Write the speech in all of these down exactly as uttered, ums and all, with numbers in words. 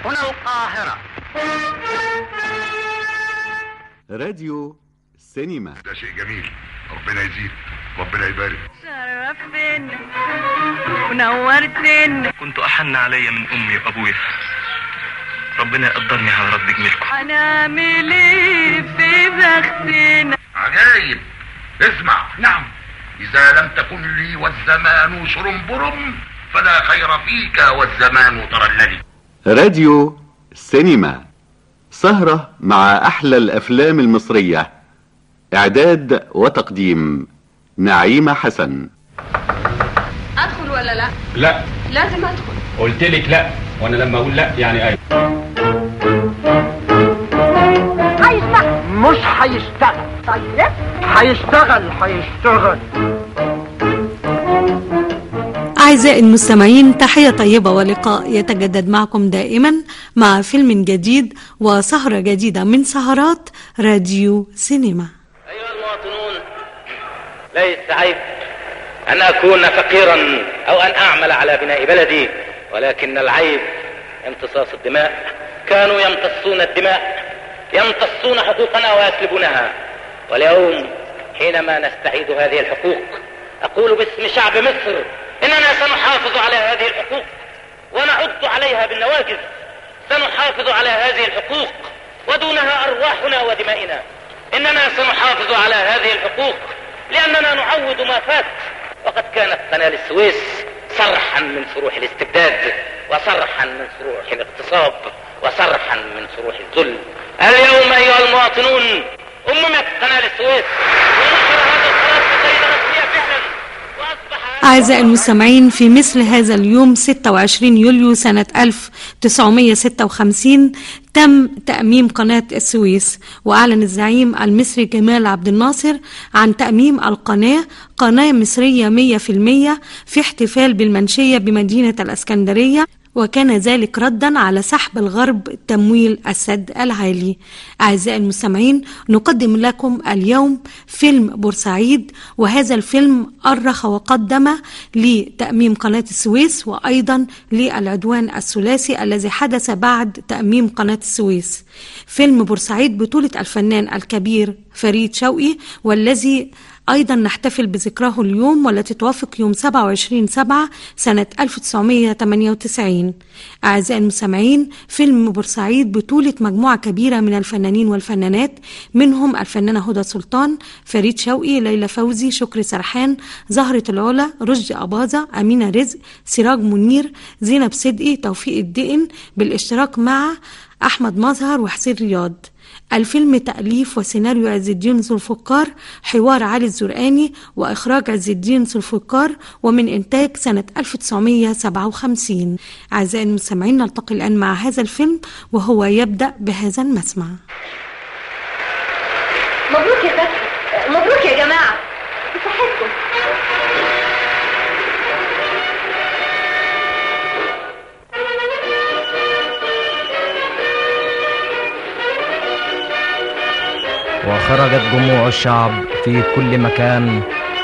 هنا القاهرة. راديو سينما. ده شيء جميل، ربنا يزيد، ربنا يبارك. شرفتنا ونورتنا. كنت أحن علي من أمي وأبويا، ربنا يقدرني على رد جميلكم. هنعمل ايه في بختنا؟ عجايب. اسمع. نعم. إذا لم تكن لي والزمان شرنبرم فلا خير فيك والزمان ترللي. راديو سينما، سهرة مع أحلى الأفلام المصرية. إعداد وتقديم نعيمة حسن. أدخل ولا لا؟ لا، لازم أدخل. قلت لك لا، وأنا لما أقول لا يعني أي. هيشتغل مش هيشتغل. طيب هيشتغل هيشتغل. أعزائي المستمعين، تحية طيبة ولقاء يتجدد معكم دائما مع فيلم جديد وسهرة جديدة من سهرات راديو سينما. أيها المواطنون، ليس عيب أن أكون فقيرا أو أن أعمل على بناء بلدي، ولكن العيب امتصاص الدماء. كانوا يمتصون الدماء، يمتصون حقوقنا ويسلبونها، واليوم حينما نستعيد هذه الحقوق أقول باسم شعب مصر إننا سنحافظ على هذه الحقوق ونعض عليها بالنواجذ. سنحافظ على هذه الحقوق ودونها أرواحنا ودمائنا. إننا سنحافظ على هذه الحقوق لأننا نعوض ما فات. وقد كانت قناة السويس صرحا من صروح الاستبداد، وصرحا من صروح الاغتصاب، وصرحا من صروح الذل. اليوم أيها المواطنون أممت قناة السويس ونشر هذا القرار بقيد رسمية فعلا. أعزائي المستمعين، في مثل هذا اليوم ستة وعشرين يوليو سنة ألف وتسعمائة وستة وخمسين تم تأميم قناة السويس، وأعلن الزعيم المصري جمال عبد الناصر عن تأميم القناة قناة مصرية مية في المية في احتفال بالمنشية بمدينة الإسكندرية، وكان ذلك ردا على سحب الغرب تمويل السد العالي. أعزائي المستمعين، نقدم لكم اليوم فيلم بورسعيد، وهذا الفيلم أرخ وقدم لتأميم قناة السويس وأيضا للعدوان الثلاثي الذي حدث بعد تأميم قناة السويس. فيلم بورسعيد بطولة الفنان الكبير فريد شوقي، والذي أيضا نحتفل بذكراه اليوم، والتي توافق يوم سبعة وعشرين سبعة سنة ألف وتسعمائة وثمانية وتسعين. أعزائي المستمعين، فيلم بورسعيد بطولة مجموعة كبيرة من الفنانين والفنانات، منهم الفنانة هدى سلطان، فريد شوقي، ليلى فوزي، شكري سرحان، زهرة العلا، رشدي أباظة، أمينة رزق، سراج منير، زينب صدقي، توفيق الدقن، بالاشتراك مع أحمد مظهر وحسين رياض. الفيلم تأليف وسيناريو عز الدين ذوالفقار، حوار علي الزرقاني، وإخراج عز الدين ذوالفقار، ومن إنتاج سنة ألف وتسعمائة وسبعة وخمسين. أعزائي المستمعين، نلتقي الآن مع هذا الفيلم وهو يبدأ بهذا المسمع. مبروك يا فتحي، مبروك يا جماعة، بصحتكم. وخرجت جموع الشعب في كل مكان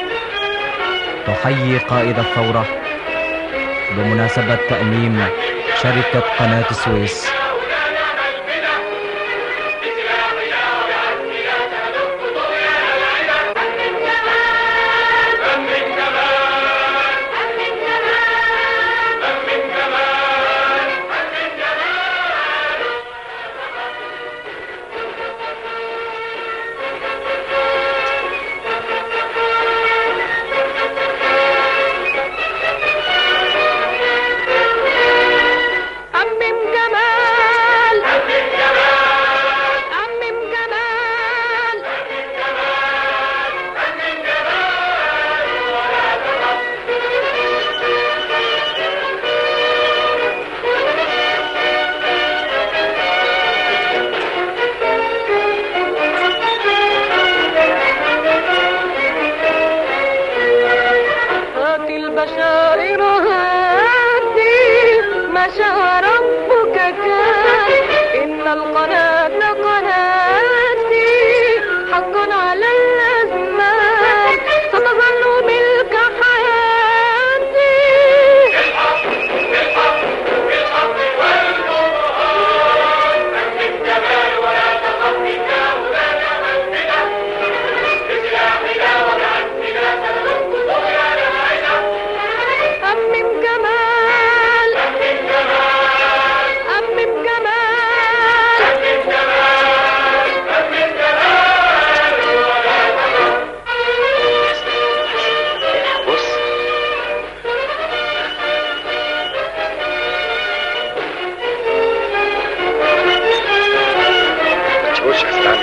تحيي قائد الثورة بمناسبة تأميم شركة قناة السويس. أمم جمال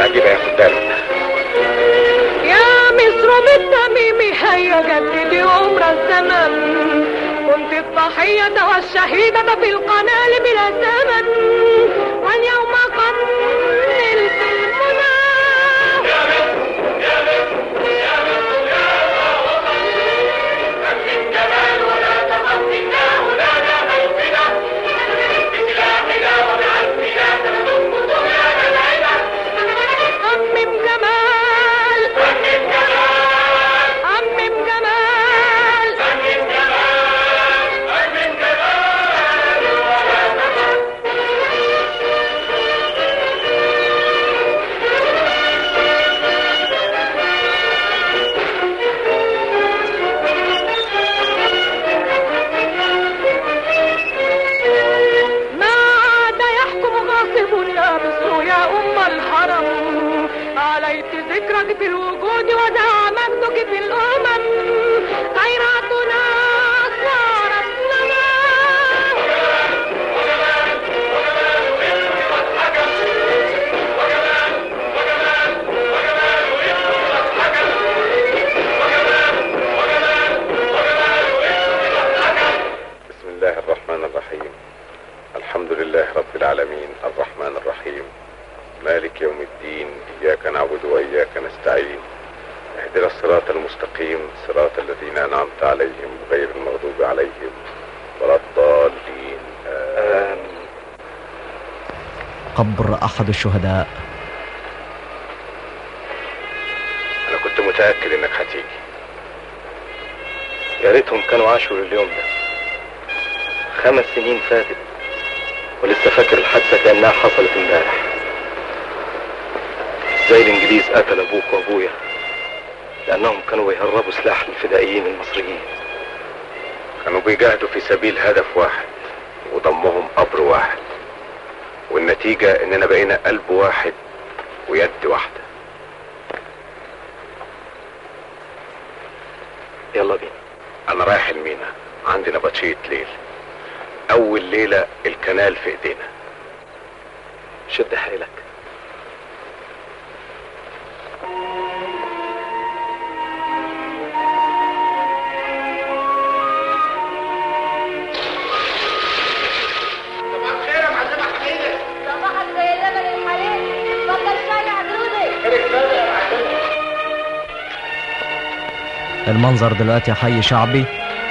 عجيبة يا خدام. يا مصر بالتميم هيا جددي عمر الزمن، كنت الضحية والشهيدة في القنال بلا ثمن، واليوم قد نلت المنى. يا مصر يا مصر يا مصر يا وطن، أكفي الجمال ولا تغفنا هنانا موطنا، بسلاحنا وبعزمنا تنضم طغيان العدا. أمم جمال أمم جمال أمم جمال أمم جمال أمم جمال ولا تغفنا. ما عاد يحكم غاصب يا مصر يا أم الحرم، عليت ذكرك في الوجود ودعا مجدك في الأمم، خيراتنا صارت لنا. بسم الله الرحمن الرحيم. الحمد لله رب العالمين الرحمن الرحيم مالك يوم الدين، إياك نعبد وإياك نستعين، اهدنا الصراط المستقيم صراط الذين أنعمت عليهم غير المغضوب عليهم ولا الضالين آمين. قبر أحد الشهداء. أنا كنت متأكد إنك هتيجي. يا ريتهم كانوا عاشوا لليوم ده. خمس سنين فاتت ولسه فاكر الحادثة كأنها حصلت امبارح. ازاي الانجليز قتل ابوك وابويا لانهم كانوا بيهربوا سلاح للفدائيين المصريين. كانوا بيجاهدوا في سبيل هدف واحد وضمهم قبر واحد، والنتيجة اننا بقينا قلب واحد ويد واحدة. يلا بينا. انا رايح المينا، عندي نبطشية ليل. اول ليلة الكنال في ايدينا. شد حيلك. المنظر دلوقتي حي شعبي.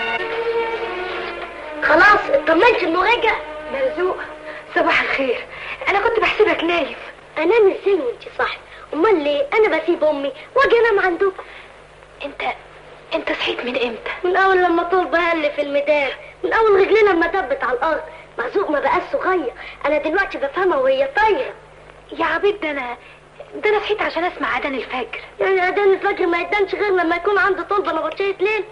خلاص اطمنت انه رجع. مرزوق صباح الخير، انا كنت بحسبك نايم. انام ازاي وانت صاحي؟ امال ليه انا بسيب امي واجي انام عندكم؟ انت انت صحيت من امتى؟ من اول لما طول بهل في الميدان، من اول رجلي لما دبت على الارض. مرزوق ما بقاش صغير، انا دلوقتي بفهمها وهي طايره. يا عبيد ده انا ده انا صحيت عشان اسمع اذان الفجر. يعني اذان الفجر ما يدانش غير لما يكون عندي طلبه نبطشيه ليل.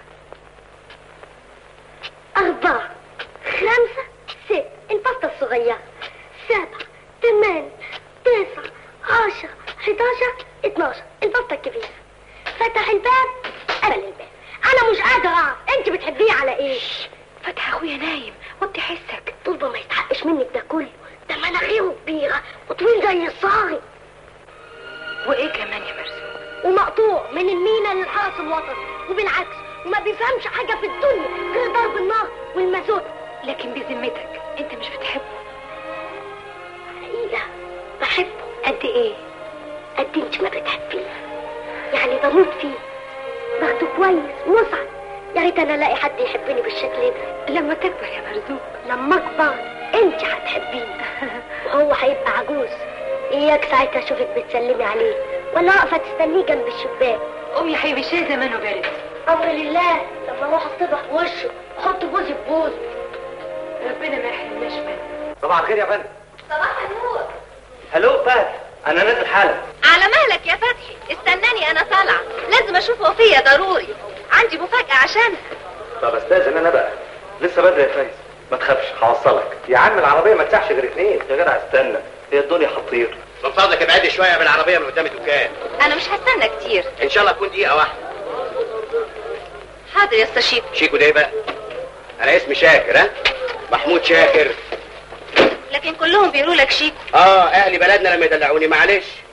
أربعة خمسة ست البطة الصغيرة، سبعة ثمان تسعة عشرة حداشر اتناشر البطة الكبيرة. فتح الباب قبل الباب. أنا مش قادرة أعرف أنت بتحبيه على إيه؟ فتح أخويا نايم وطي حسك. طلبة ما يتحقش منك ده كله، ده مناخيره كبيرة وطويل زي الصاغي. وإيه كمان يا مرزوق؟ ومقطوع من المينا للحرس الوطني، وبالعكس وما بيفهمش حاجة في الدنيا غير ضرب النار والمازوت. لكن بذمتك انت مش بتحبه؟ حقيقة بحبه. قد ايه؟ قد انت ما بتحبيه. يعني بموت فيه، باخده كويس ومسعد. يا ريت انا الاقي حد يحبني بالشكل ده. لما تكبر يا مرزوق. لما اكبر انت هتحبيني وهو هيبقى عجوز. اياك ساعتها اشوفك بتسلمي عليه ولا واقفه تستنيه جنب الشباك. قومي يا حبيبي الشاي زمانه بارد. امر لله. لما اروح اصطبح في وشه احط بوزي في بوز. ربنا ما يحرمناش منه. صباح الخير يا فندم. صباح النور. هلو فهد، انا نازل حالا. على مهلك يا فتحي، استناني انا طالعه، لازم اشوف وفيه ضروري، عندي مفاجاه عشانها. طب استاذن انا بقى، لسه بدري يا فايز. ما تخافش هوصلك. يا عم العربيه ما تسعش غير اتنين. يا جدع استنى، هي الدنيا هتطير. من فضلك ابعدي شويه بالعربيه من قدام الدكان. انا مش هستنى كتير ان شاء الله تكون دقيقه واحده. حاضر يا استاذ شيكو. شيكو ده بقى؟ انا اسمي شاكر. ها محمود شاكر. لكن كلهم بيقولوا لك شيكو. اه اهلي بلدنا لما يدلعوني معلش.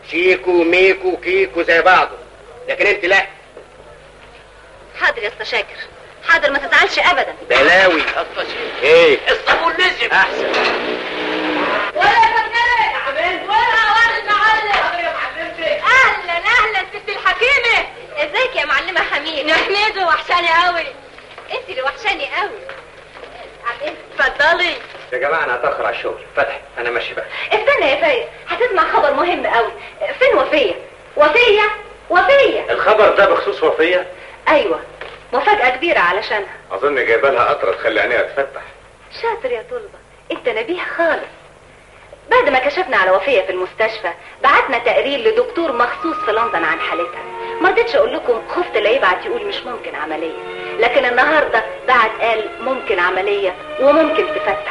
شيكو ميكو كيكو زي بعضه، لكن انت لا. حاضر يا اسطى شاكر، حاضر ما تزعلش ابدا. بلاوي ايه الصابون نزل احسن. ولا فنان يا عبد ولا ولد معلم يا معلمتي. اهلا اهلا ست الحكيمه. ازيك يا معلمه حميد؟ نحمده وحشاني قوي. انت اللي وحشاني قوي. اتفضلي يا جماعه انا هتاخر على الشغل. فتحي انا ماشي بقى. استنى يا فايز، هتسمع خبر مهم قوي. فين وفيه؟ وفيه وفيه. الخبر ده بخصوص وفيه؟ ايوه، مفاجاه كبيره علشانها. اظن جايبه لها قطره تخلي عينيها تفتح. شاطر يا طلبه، انت نبيه خالص. بعد ما كشفنا على وفيه في المستشفى بعتنا تقرير لدكتور مخصوص في لندن عن حالتها. ما رضيتش اقول لكم، خفت لا يبعت يقول مش ممكن عمليه، لكن النهارده بعت قال ممكن عمليه وممكن تفتح.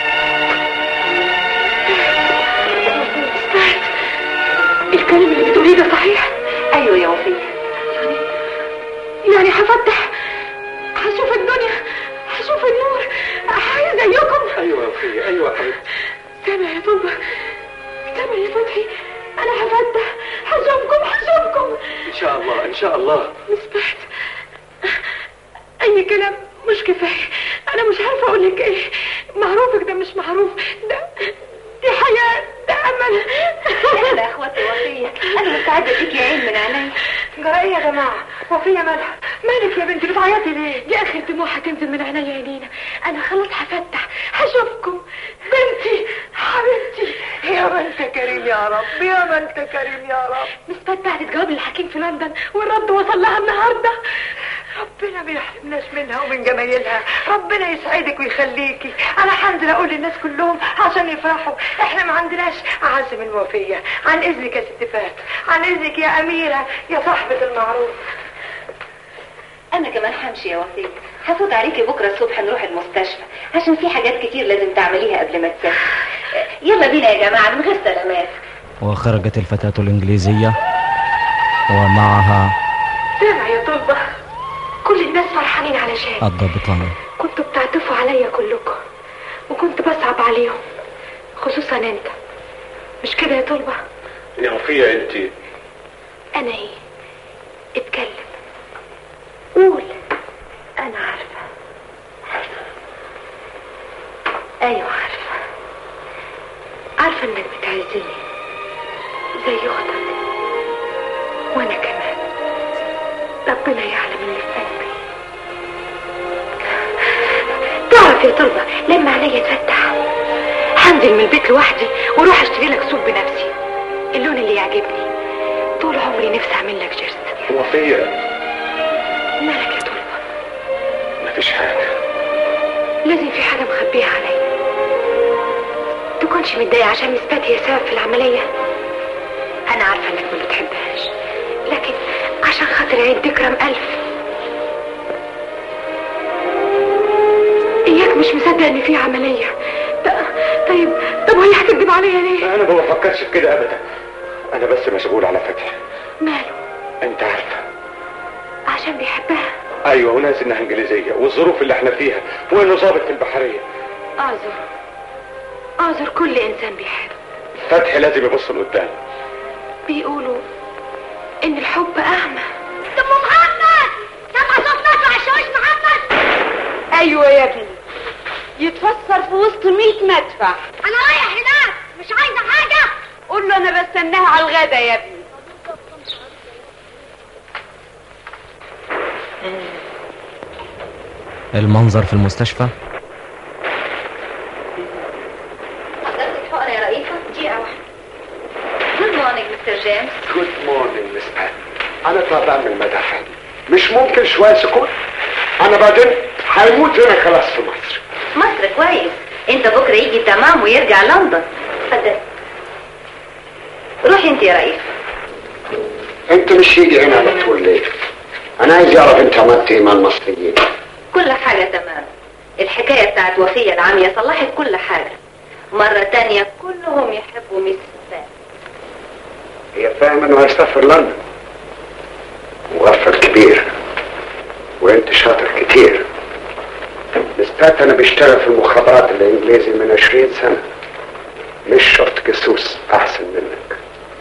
الكلام اللي بتقوليه ده صحيح؟ ايوه يا وفيه. يعني يعني هفتح، هشوف الدنيا، هشوف النور، هحيي زيكم. ايوه يا وفيه، ايوه يا حبيبتي. سامع يا طلبه، سامع يا فتحي، انا هفتح، هشوفكم هشوفكم ان شاء الله ان شاء الله. مسبحت، اي كلام مش كفايه، انا مش عارفه اقول لك ايه. معروفك ده مش معروف، ده دي حياه، ده امل. احنا يا اخواتي وفيه، انا مستعده اديك يا عين من عيني. جرى ايه يا جماعه؟ وفيه مالها؟ مالك يا بنتي بتعيطي ليه؟ دي اخر دموع هتنزل من عينيا يا لينا. انا خلاص هفتح، هشوفكم. بنتي حبيبتي. يا ما انت كريم يا رب، يا ما انت كريم يا رب. مسبات بعتت جواب للحكيم في لندن والرد وصل لها النهارده. ربنا ما يحرمناش منها ومن جمايلها، ربنا يسعدك ويخليكي. انا هنزل اقول للناس كلهم عشان يفرحوا. احنا ما عندناش اعز من وفيه. عن اذنك يا ست فات، عن اذنك يا اميره، يا صاحبه المعروف. انا كمان همشي يا وفيه، هفوت عليكي بكره الصبح نروح المستشفى عشان في حاجات كتير لازم تعمليها قبل ما تسافري. يلا بينا يا جماعه من غير سلامات. وخرجت الفتاة الإنجليزية ومعها سامع يا طلبة، كل الناس فرحانين علشان الضابطان. كنتوا بتعطفوا عليا كلكم وكنت بصعب عليهم، خصوصا انت. مش كده يا طلبة؟ يا وفيه انت. انا ايه؟ اتكلم، قول. انا عارفة. عارفه؟ ايوه عارفة، عارفة انك بتعزني زي اختك، وانا كمان ربنا يعلم اللي في قلبي. تعرف يا طلبة، لما عليا اتفتح هنزل من البيت لوحدي واروح اشتري لك صوب بنفسي، اللون اللي يعجبني. طول عمري نفسي اعمل لك جيرس. وفيه مالك يا طلبة؟ مفيش حاجه. لازم في حاجة مخبيها عليا. تكونش متضايق عشان مثبات هي سبب في العملية. انا عارفة انك ما بتحبهاش، لكن عشان خاطر عين تكرم الف. اياك مش مصدق ان في عملية. طيب طب وهي هتكذب عليا ليه؟ انا ما بفكرش في كده ابدا، انا بس مشغول على فتحي. ماله؟ انت عارفه عشان بيحبها. ايوه، وناس انها انجليزيه والظروف اللي احنا فيها، وانه ظابط في البحريه. اعذر اعذر كل انسان بيحب. فتحي لازم يبص لقدام. بيقولوا ان الحب اعمى. ام محمد، سامع صوت ناس عشوش محمد؟ ايوه يا ابني، يتفسر في وسط مية مدفع. انا رايح هناك، مش عايزه حاجه. قول له انا بستناها على الغدا يا ابني. المنظر في المستشفى. حضرتك حقنه يا رئيفه؟ دقيقه واحده. جود مورنينج مستر جيمس. جود مورنينج مس بات. انا طالع اعمل مداخل، مش ممكن شويه سكوت. انا بعدين هيموت هنا خلاص في مصر. مصر كويس، انت بكره يجي تمام ويرجع لندن. اتفضل روحي انت يا رئيفه. انت مش يجي هنا على طول ليه؟ انا عايز اعرف انت عملت ايه مع المصريين. كل حاجه تمام. الحكايه بتاعت وفيه العاميه صلحت كل حاجه. مره تانية كلهم يحبوا ميس بات. هي فاهم انه هيسافر لندن، مغفل كبير، وانت شاطر كتير. نسبات انا بيشتغل في المخابرات الانجليزي من عشرين سنة، مش شرط جاسوس احسن منك. ثانكس.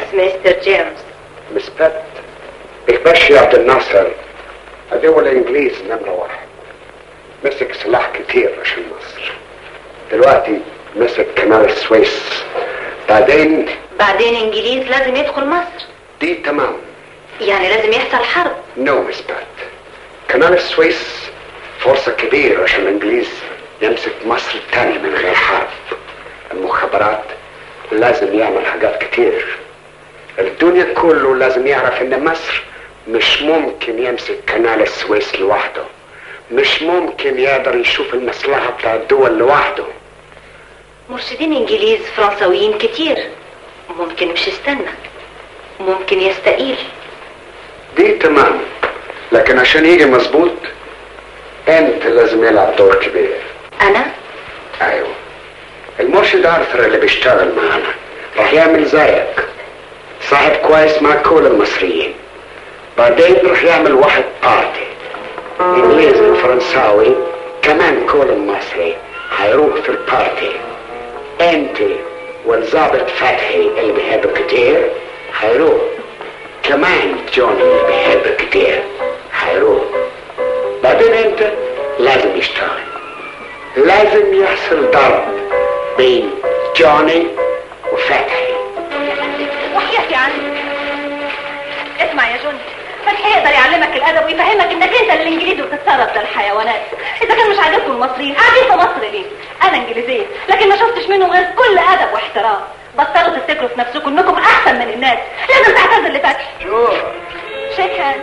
مستر جيمس. مس بات، الباشا عبد الناصر الدول الانجليز نمرة واحد، مسك سلاح كتير عشان مصر. دلوقتي مسك قناة السويس، بعدين بعدين انجليز لازم يدخل مصر. دي تمام، يعني لازم يحصل حرب. نو مس بات، قناة السويس فرصة كبيرة عشان الانجليز يمسك مصر تاني من غير حرب. المخابرات لازم يعمل حاجات كتير. الدنيا كله لازم يعرف ان مصر مش ممكن يمسك قناة السويس لوحده، مش ممكن يقدر يشوف المصلحة بتاع الدول لوحده. مرشدين انجليز فرنساويين كتير، ممكن مش يستنى، ممكن يستقيل. دي تمام، لكن عشان يجي مظبوط انت لازم يلعب دور كبير. انا؟ ايوه، المرشد ارثر اللي بيشتغل معانا راح يعمل زيك، صاحب كويس مع كل المصريين. بعدين راح يعمل واحد بارتي انجليزي وفرنساوي كمان، كل المصري هيروح في البارتي. انت والظابط فتحي اللي بيحبك كتير هيروح، كمان جوني اللي بيحبك كتير هيروح. بعدين انت لازم يشتغل، لازم يحصل ضرب بين جوني وفتحي. وحياتي عنك، اسمع يا جوني، فتحي يقدر يعلمك الادب ويفهمك انك انت الانجليزي وتتصرف زي الحيوانات. اذا كان مش عاجبكم المصريين قاعدين في مصر ليه؟ انا انجليزيه لكن ما شفتش منهم غير كل ادب واحترام. بطلوا تفتكروا في نفسكم انكم احسن من الناس، لازم تعتذر لفتحي. شو شيك هاند.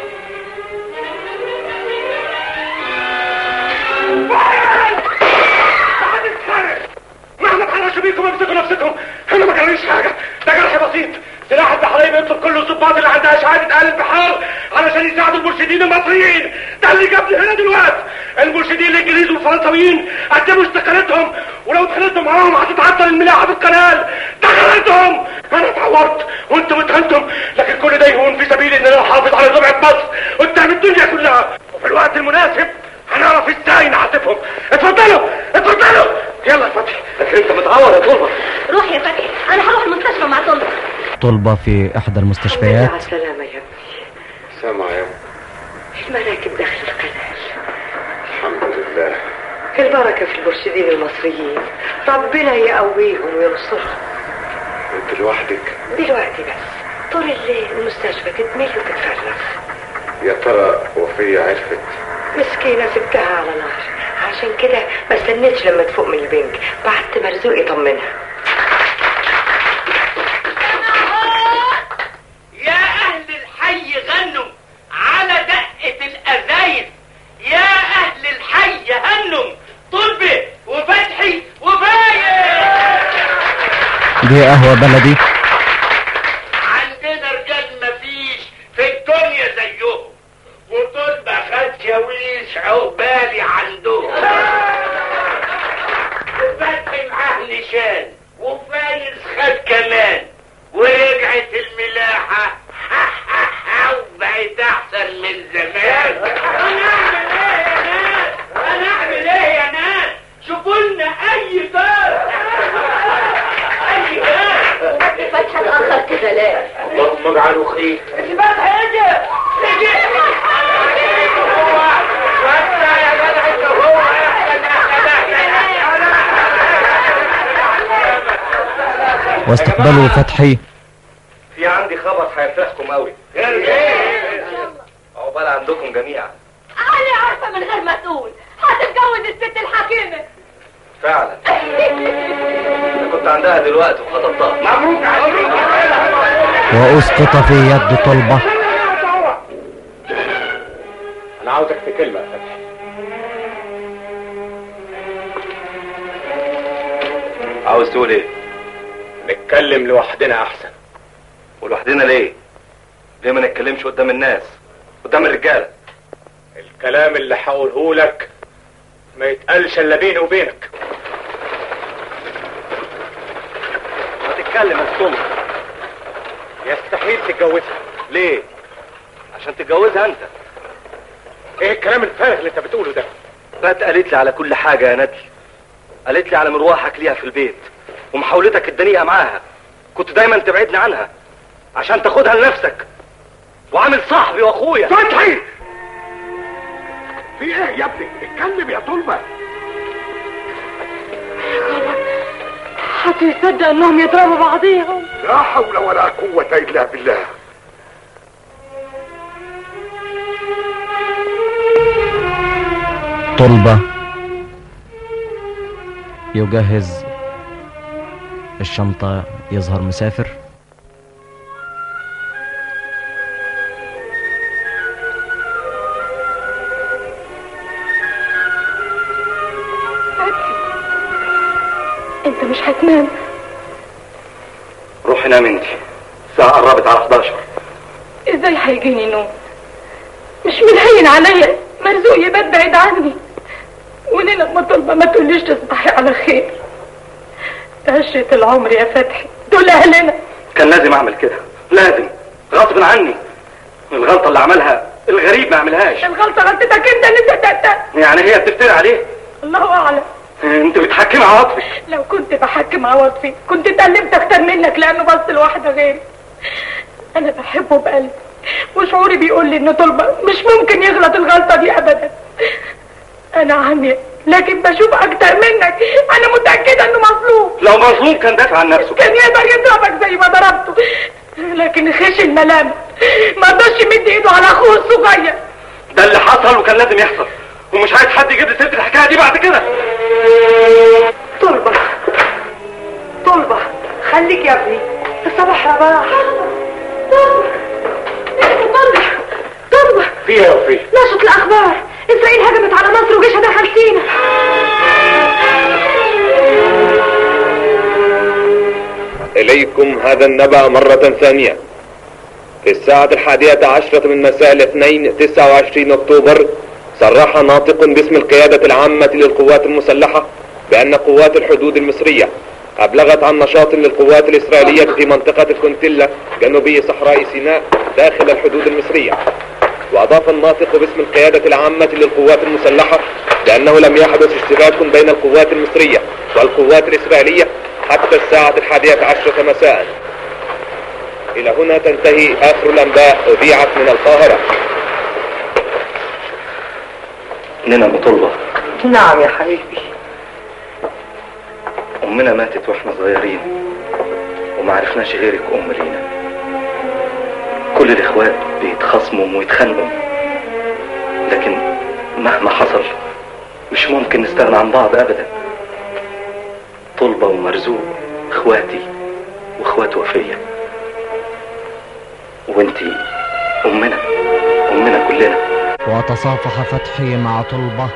مهما تحرشوا بيكم امسكوا نفسكم، انا ما جراليش حاجه، ده جرح بسيط. سلاح البحرين بيطلب كل الضباط اللي عندها شهاده اهل البحار علشان يساعدوا المرشدين المصريين. ده اللي جابني هنا دلوقتي. المرشدين الانجليز والفرنساويين قدموا استقالتهم، ولو اتخانقتوا معاهم هتتعطل الملاحه في القناه. ده غلطهم، انا اتعورت وانتم اتهنتم، لكن كل ده يهون في سبيل ان انا احافظ على سمعه مصر قدام الدنيا كلها. وفي الوقت المناسب هنعرف ازاي نعاتبهم. اتفضلوا اتفضلوا، يلا يا فتحي. لكن انت متعور يا طلبه. روح يا فتحي، انا هروح المستشفى مع طلبه. طلبة في إحدى المستشفيات. على السلامة يا ابني. سامع يا المراكب داخل القناة. الحمد لله. البركة في المرشدين المصريين، ربنا يقويهم وينصرهم. انت لوحدك؟ دلوقتي بس، طول الليل المستشفى تتمل وتتفرغ. يا ترى وفية عرفت؟ مسكينة سبتها على نار، عشان كده ما استنيتش لما تفوق من البنك، بعت مرزوق يطمنها. يا اهل الحي غنوا على دقة الازايز، يا اهل الحي هنوا طلبة وفتحي وفايق. دي قهوة بلدي. عندنا رجال مفيش في الدنيا زيهم، وطلبة خد شاويش عقبالي عندهم. وفتحي معاه نشان، وفايز خد كمان، ورجعت الملاحة وبقت احسن من زمان. هنعمل ايه يا ناس؟ هنعمل ايه يا ناس؟ شوفوا لنا اي باب، اي باب. فتحي اتأخر كده ليه؟ اللهم اجعله خير. فتحي اجي اجي هو فتحي يا جدع، انت هو واستقبلوا فتحي. في عندي خبر هيفرحكم قوي. عقبال عندكم جميعا. انا عارفه من غير ما تقول هتتجوز الست الحكيمه. فعلا انا كنت عندها دلوقتي وخطبتها. مبروك عليك. وأسقط في يد طلبة. انا عاوزك في كلمة يا فتحي. عاوز تقول ايه؟ نتكلم لوحدنا احسن. ولوحدنا ليه؟ ليه ما نتكلمش قدام الناس، قدام الرجاله؟ الكلام اللي هقوله لك ما يتقالش الا بيني وبينك. ما تتكلم يا طلبة. يستحيل تتجوزها. ليه؟ عشان تتجوزها انت. ايه الكلام الفارغ اللي انت بتقوله ده؟ فات قالت لي على كل حاجه يا ندل. قالت لي على مروحك ليها في البيت ومحاولتك الدنيئه معاها، كنت دايما تبعدني عنها. عشان تاخدها لنفسك وعامل صاحبي واخويا. فتحي في ايه يا ابني؟ اتكلم يا طلبة. حد يصدق انهم يضربوا بعضيهم؟ لا حول ولا قوة الا بالله. طلبة يجهز الشنطة، يظهر مسافر. انت مش هتنام؟ روحي نام انت، الساعة قربت على حداشر. ازاي هيجيني نوم؟ مش ملهين عليا مرزوق يبقى بعيد عني، وليلة ما طلبة ما تقوليش تصبحي على خير. عشرة العمر يا فتحي، دول اهلنا. كان لازم اعمل كده، لازم، غصب عني. الغلطة اللي عملها الغريب ما عملهاش. الغلطة غلطتك انت اللي صدقتها. يعني هي بتفتري عليه؟ الله اعلم. انت بتحكم عواطفي. لو كنت بحكم عواطفي كنت اتألمت اكتر منك، لانه بص لواحدة غيري. انا بحبه بقلبي، وشعوري بيقول لي ان طلبة مش ممكن يغلط الغلطة دي ابدا. انا عمي لكن بشوف اكتر منك. انا متأكدة انه مظلوم. لو مظلوم كان دافع عن نفسه، كان يقدر يضربك زي ما ضربته، لكن خش الملام ما قدرش يمد ايده على اخوه الصغير. ده اللي حصل وكان لازم يحصل، ومش عايز حد يجيب لي سيرة الحكاية دي بعد كده. طلبة طلبة خليك يا ابني، الصباح رباح. طلبة طلبة فيها يا وفيه؟ نشط الاخبار، اسرائيل هجمت على مصر وجيشها دخل سينا. إليكم هذا النبأ مرة ثانية. في الساعة الحادية عشرة من مساء الاثنين تسعة وعشرين أكتوبر صرح ناطق باسم القيادة العامة للقوات المسلحة بأن قوات الحدود المصرية أبلغت عن نشاط للقوات الإسرائيلية في منطقة الكونتيلا جنوبي صحراء سيناء داخل الحدود المصرية. وأضاف الناطق باسم القيادة العامة للقوات المسلحة بأنه لم يحدث اشتباك بين القوات المصرية والقوات الإسرائيلية حتى الساعة الحادية عشرة مساء. إلى هنا تنتهي آخر الأنباء أذيعت من القاهرة. لنا بطلبة. نعم يا حبيبي. أمنا ماتت وإحنا صغيرين وما عرفناش غيرك أم لينا. كل الإخوات بيتخاصموا ويتخانقوا، لكن مهما حصل مش ممكن نستغنى عن بعض أبدا. طلبة ومرزوق إخواتي وإخوات وفية، وانتي أمنا أمنا كلنا. وتصافح فتحي مع طلبة.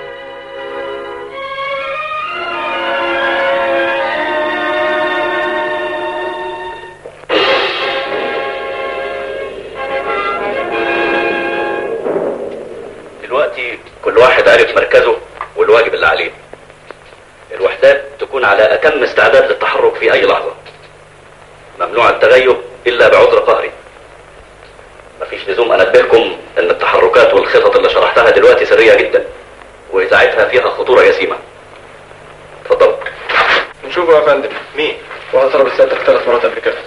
دلوقتي كل واحد عارف مركزه والواجب اللي عليه. الوحدات تكون على أتم استعداد للتحرك في أي لحظة. ممنوع التغيب إلا بعذر قهري. مفيش لزوم أنبهكم أن التحركات والخطط اللي شرحتها دلوقتي سرية جدا، وإذاعتها فيها خطورة جسيمة. اتفضلوا. نشوفه يا فندم. مين؟ وانا ضرب السيادتك ثلاث مرات قبل كده.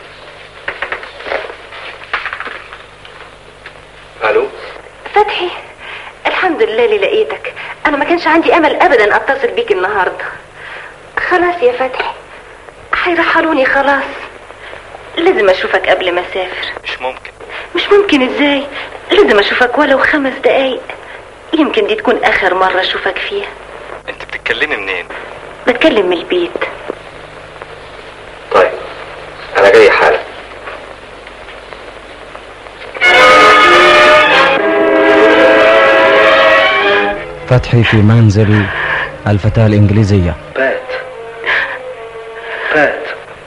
الو فتحي، الحمد لله اللي لقيتك. انا ما كانش عندي امل ابدا اتصل بيك النهارده. خلاص يا فتحي، هيرحلوني خلاص. لازم اشوفك قبل ما اسافر. مش ممكن. مش ممكن ازاي؟ لازم اشوفك ولو خمس دقايق، يمكن دي تكون اخر مرة اشوفك فيها. انت بتتكلمي منين؟ بتكلم من البيت. طيب انا جاي حالا. فتحي في منزل الفتاة الإنجليزية. بات بات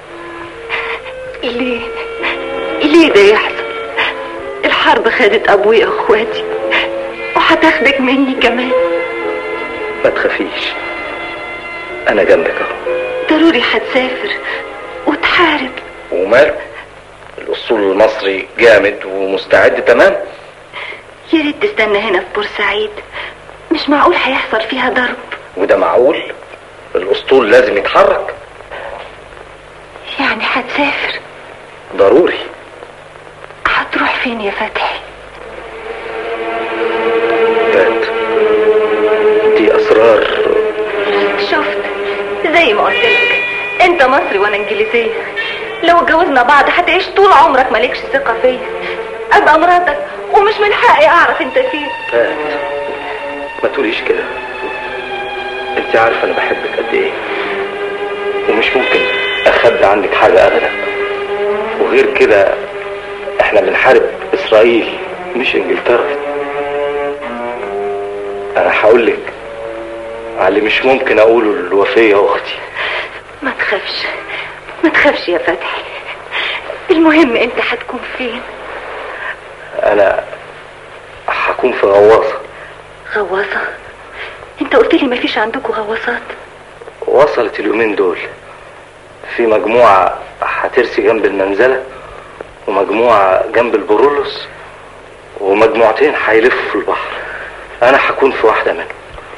ليه ليه ده يحصل؟ الحرب خدت ابويا واخواتي وهتاخدك مني كمان. ما تخافيش، انا جنبك اهو. ضروري هتسافر وتحارب. وماله، الاسطول المصري جامد ومستعد تمام. يا ريت تستنى هنا في بورسعيد، مش معقول هيحصل فيها ضرب. وده معقول؟ الاسطول لازم يتحرك. يعني هتسافر؟ ضروري، فين يا فتحي؟ مات. دي اسرار. شفت زي ما قلت لك، انت مصري وانا انجليزيه. لو اتجوزنا بعض هتعيش طول عمرك مالكش ثقه فيا. ابقى مراتك ومش من حقي اعرف انت فين. مات. ما تقوليش كده، انت عارفه انا بحبك قد ايه، ومش ممكن اخبي عنك حاجه ابدا. وغير كده احنا بنحارب اسرائيل مش انجلترا. انا هقولك على اللي مش ممكن اقوله للوفيه اختي. ما تخافش ما تخافش يا فتحي، المهم انت هتكون فين؟ انا هكون في غواصه. غواصه؟ انت قلت لي مفيش عندكم غواصات. وصلت اليومين دول، في مجموعه هترسي جنب المنزله، ومجموعه جنب البرولوس، ومجموعتين هيلفوا في البحر. انا هكون في واحده منهم.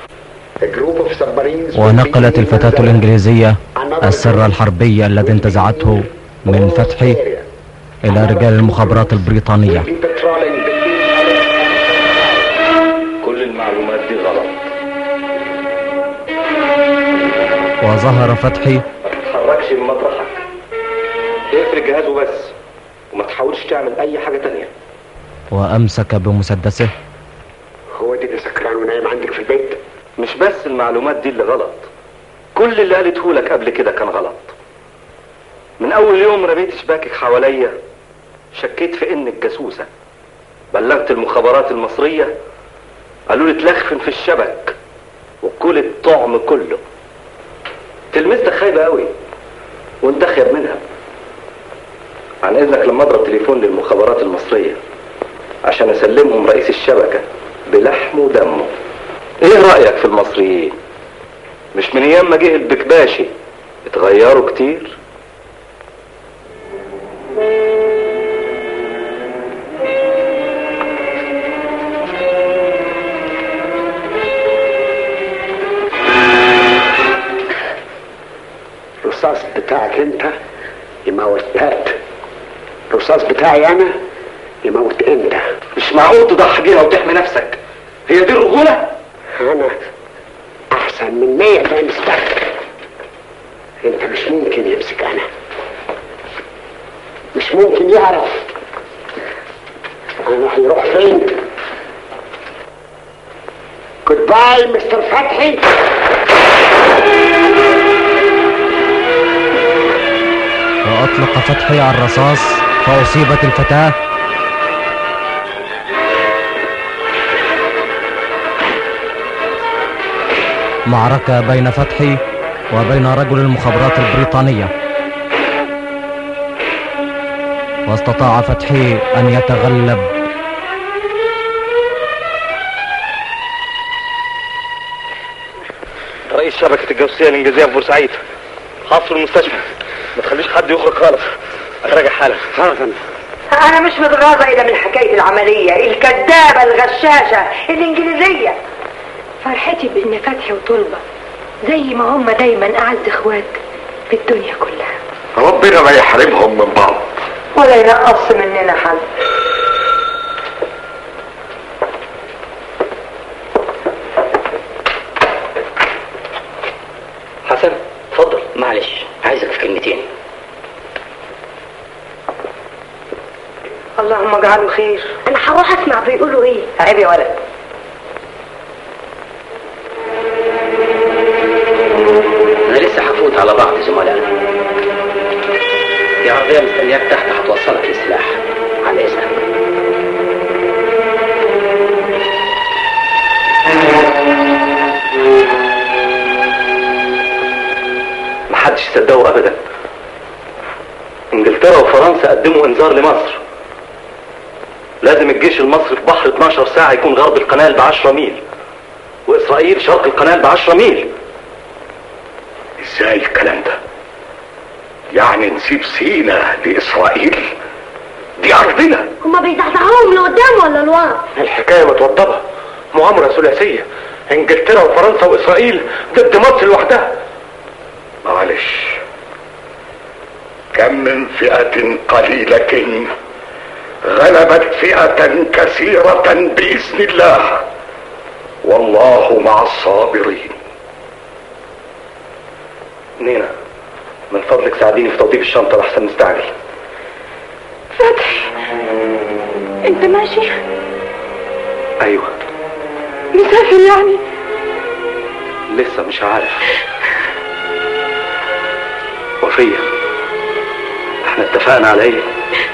ونقلت الفتاة الإنجليزية السر الحربي الذي انتزعته من فتحي إلى رجال المخابرات البريطانية. كل المعلومات دي غلط. وظهر فتحي. ما تتحركش من مطرحك، اقفل الجهاز وبس، وما تحاولش تعمل أي حاجة تانية. وأمسك بمسدسه. هو دي اللي سكران ونايم عندك في البيت؟ مش بس المعلومات دي اللي غلط، كل اللي قالته لك قبل كده كان غلط. من اول يوم رميت شباكك حواليا شكيت في انك جاسوسه. بلغت المخابرات المصريه، قالوا لي تلخفن في الشبك وكل الطعم كله. تلمستك خايبه قوي وانت خيب منها. عن اذنك لما اضرب تليفون للمخابرات المصريه عشان اسلمهم رئيس الشبكه بلحمه ودمه. ايه رأيك في المصريين؟ مش من ايام ما جه البكباشي اتغيروا كتير؟ الرصاص بتاعك انت يموت هات، الرصاص بتاعي انا يموت انت. مش معقول تضحي بيها وتحمي نفسك، هي دي الرجولة؟ انا احسن من مية في انسبكتور. انت مش ممكن يمسك انا، مش ممكن يعرف انا هيروح فين. جود باي مستر فتحي. وأطلق فتحي الرصاص فأصيبت الفتاة. معركة بين فتحي وبين رجل المخابرات البريطانية، واستطاع فتحي أن يتغلب. رئيس شبكة الجاسوسية الإنجليزية في بورسعيد، حاصر المستشفى، ما تخليش حد يخرج خالص، راجع حالا. أنا مش متغاظة إلا من حكاية العملية الكذابة الغشاشة الإنجليزية. فرحتي بإن فتحي وطلبة زي ما هم دايما أعز إخوات في الدنيا كلها. ربنا ما يحرمهم من بعض ولا ينقص مننا حد. حسن اتفضل. معلش عايزك في كلمتين. اللهم اجعله خير. انا هروح اسمع بيقولوا ايه. عيب يا ولد. انا لسه هفوت على بعض زملائنا. في عربيه مستنياك تحت هتوصلك للسلاح. على اذنك. محدش صدقه ابدا. انجلترا وفرنسا قدموا انذار لمصر. لازم الجيش المصري في بحر اتناشر ساعة يكون غرب القناة بعشرة ميل، واسرائيل شرق القناة بعشرة ميل. ازاي الكلام ده؟ يعني نسيب سينا لاسرائيل؟ دي ارضنا. هما بيزعزعوهم لقدام ولا لورا؟ الحكاية متوضبة، مؤامرة ثلاثية، انجلترا وفرنسا واسرائيل ضد مصر لوحدها. معلش، كم من فئة قليلة غلبت فئة كثيرة بإذن الله، والله مع الصابرين. نينا من فضلك ساعديني في توضيب الشنطة لحسن نستعجل. فتحي انت ماشي؟ ايوه. مسافر يعني؟ لسه مش عارف. وفية احنا اتفقنا على ايه؟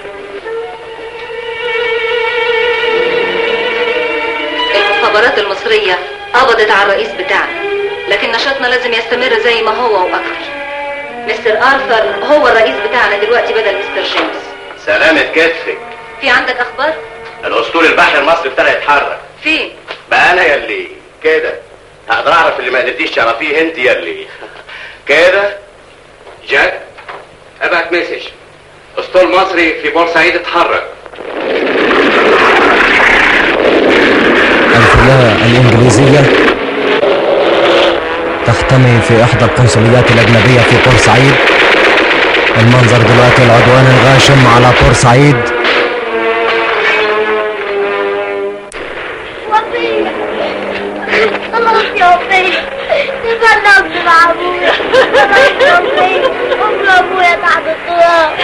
المخابرات المصرية قبضت على الرئيس بتاعنا، لكن نشاطنا لازم يستمر زي ما هو واكثر. مستر آرثر هو الرئيس بتاعنا دلوقتي بدل مستر جيمس. سلامة كتفك. في عندك اخبار؟ الاسطول البحر المصري ابتدى يتحرك. فين؟ بقى انا يلي كده هقدر اعرف اللي ما قدرتيش تعرفيه انت يلي كده. جاك ابعت مسج، اسطول مصري في بورسعيد اتحرك. الفلاة الإنجليزية تحتمي في إحدى القنصليات الأجنبية في بورسعيد. المنظر دلوقتي العدوان الغاشم على بورسعيد. وفية خلاص يا وفية تفرقت مع أبويا. خلاص يا وفية أمر أبويا تحت التراب.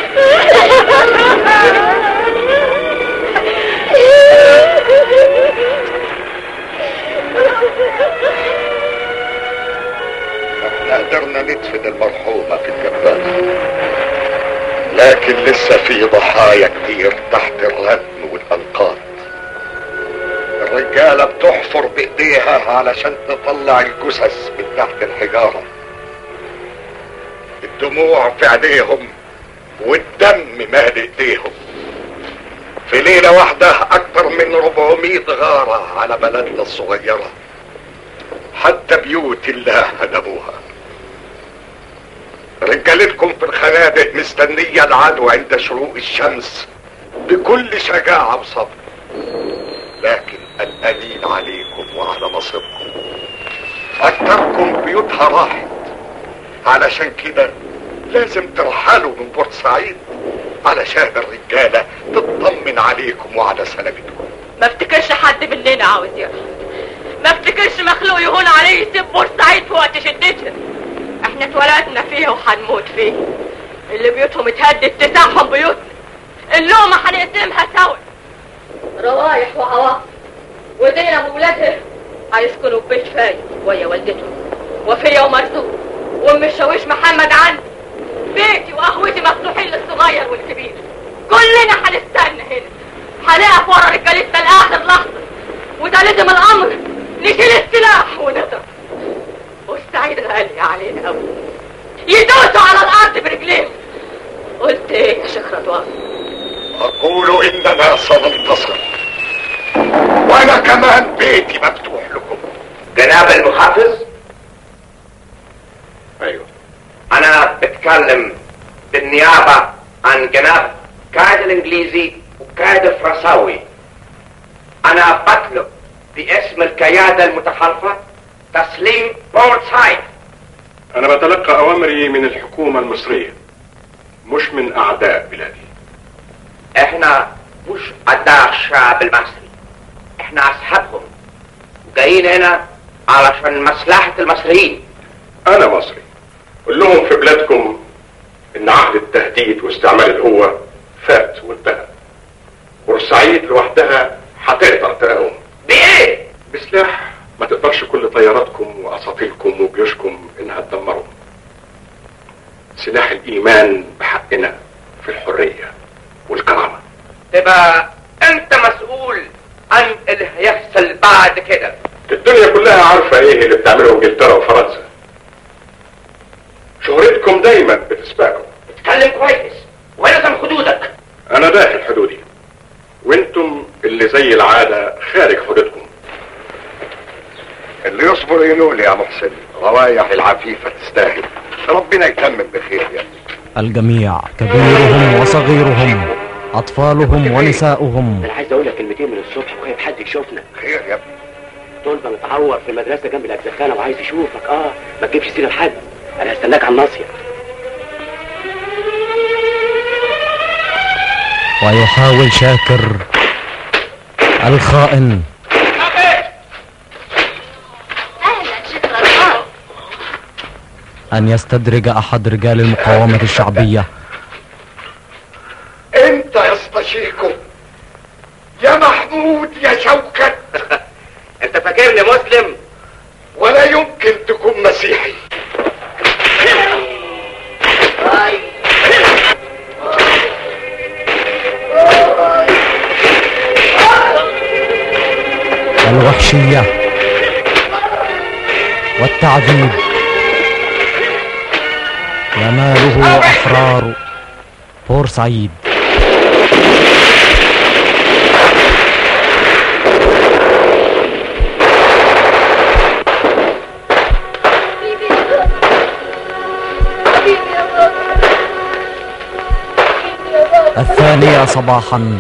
احنا قدرنا ندفن المرحومة في الجبال، لكن لسه في ضحايا كتير تحت الردم والأنقاض. الرجالة بتحفر بإيديها علشان تطلع الجثث من تحت الحجارة. الدموع في عينيهم والدم مال ايديهم. في ليلة واحدة اكتر من أربعمائة غارة على بلدنا الصغيرة، حتى بيوت الله هدموها. رجالتكم في الخنادق مستنية العدو عند شروق الشمس بكل شجاعة وصبر، لكن قلقانين عليكم وعلى مصيركم. اكتركم بيوتها راحت، علشان كده لازم ترحلوا من بورسعيد علشان الرجالة تطمن عليكم وعلى سلامتكم. ما افتكرش حد مننا عاوز يرحل، ما افتكرش مخلوق يهون عليه يسيب بورسعيد في وقت شدتها. احنا اتولدنا فيها وهنموت فيها. اللي بيوتهم اتهدد تسعهم بيوتنا، اللقمة هنقسمها سوا. روايح وعواطف ودينا وولادها هيسكنوا في بيت فايد ويا والدتهم وفيا ومرزوق وام الشاويش محمد عندي. بيتي وقهوتي مفتوحين للصغير والكبير. كلنا هنستنى هنا، هنقف ورا رجالتنا لاخر لحظه، وده لازم الامر نشيل السلاح ونضرب. بورسعيد غالية علينا قوي، يدوسوا على الارض برجليهم. قلت ايه يا شيخ رضوان؟ اقول اننا سننتصر، وانا كمان بيتي مفتوح لكم. جناب المحافظ، ايوه انا بتكلم بالنيابة عن جناب قائد الانجليزي وقائد الفرنساوي. انا بطلب باسم القيادة المتحالفة تسليم بورسعيد. انا بتلقى اوامري من الحكومة المصرية مش من اعداء بلادي. احنا مش اعداء الشعب المصري، احنا اصحابهم جايين هنا علشان مصلحة المصريين. انا مصري، قول لهم في بلادكم ان عهد التهديد واستعمال القوة فات وانتهى. بورسعيد لوحدها هتقدر تقاوم. بايه؟ بسلاح ما تقدرش كل طياراتكم واساطيلكم وجيوشكم انها تدمرهم. سلاح الايمان بحقنا في الحرية والكرامة. تبقى انت مسؤول عن اللي هيحصل بعد كده. الدنيا كلها عارفة ايه اللي بتعمله انجلترا وفرنسا. شهرتكم دايما بتسبقكم. اتكلم كويس والزم حدودك. انا داخل حدودي وانتم اللي زي العادة خارج حدودكم. اللي يصبر ينول يا محسن، روايح العفيفة تستاهل. ربنا يتمم بخير يا الجميع كبيرهم وصغيرهم، أطفالهم ونساؤهم. انا عايز اقول لك كلمتين من الصبح وخايف حد يشوفنا. خير يا ابني؟ طلبه متعور في المدرسه جنب الاجزخانه وعايز يشوفك. اه ما تجيبش سيره لحد، انا هستناك على الناصيه. ويحاول شاكر الخائن أن يستدرج أحد رجال المقاومة الشعبية. انت يا اسطى شيكو يا محمود يا شوكت. انت فاكرني مسلم؟ ولا يمكن تكون مسيحي. الوحشية والتعذيب يناله أحرار بورسعيد. الثانية صباحا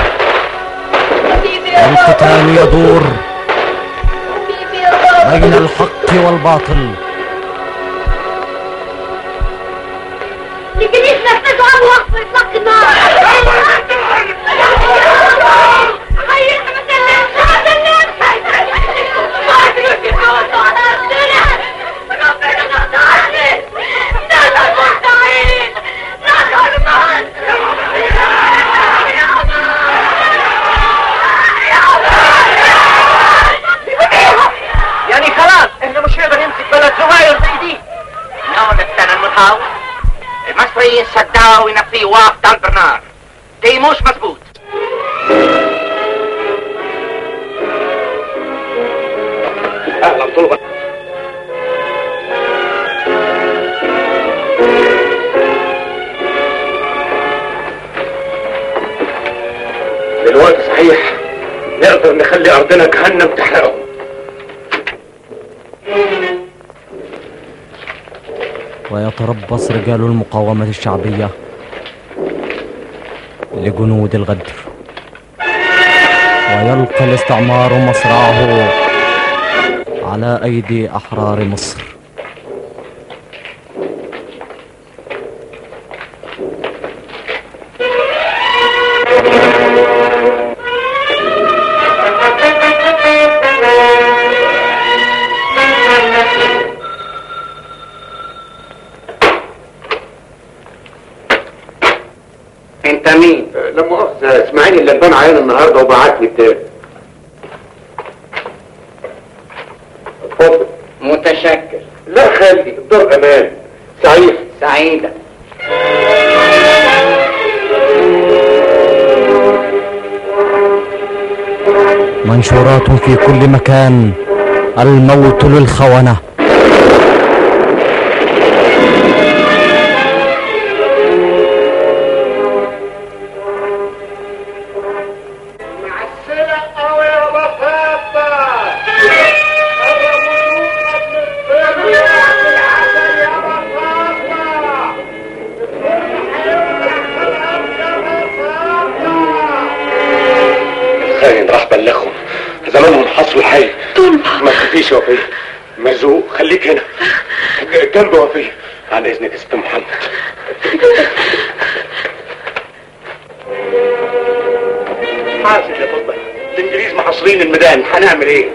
القتال يدور بين الحق والباطل. الانجليز نفذوا اول وقت اطلاق النار. يعني خلاص احنا مش هنقدر نمسك بلد صغير زي دي. نقعد السنة المحاول المصريين صدقوا ينفذوا واقف تحت النار. دي مش مظبوط. اهلا طلبة. دلوقتي صحيح نقدر نخلي ارضنا جهنم تحرقهم. ويتربص رجال المقاومة الشعبية لجنود الغدر، ويلقى الاستعمار مصرعه على أيدي أحرار مصر. انت مين؟ لا مؤاخذة اسماعيل اللبان عيان النهارده وبعتني بتاني. اتفضل. متشكر. لا خلي الدار امان. سعيد. سعيدة. منشورات في كل مكان: الموت للخونة. خاين راح بلغهم زمانهم حصوا الحي. ما تخافيش يا وفيه. مرزوق خليك هنا جنب وفيه. عن اذنك يا ست محمد. حاسب يا فضل، الانجليز محاصرين الميدان، هنعمل ايه؟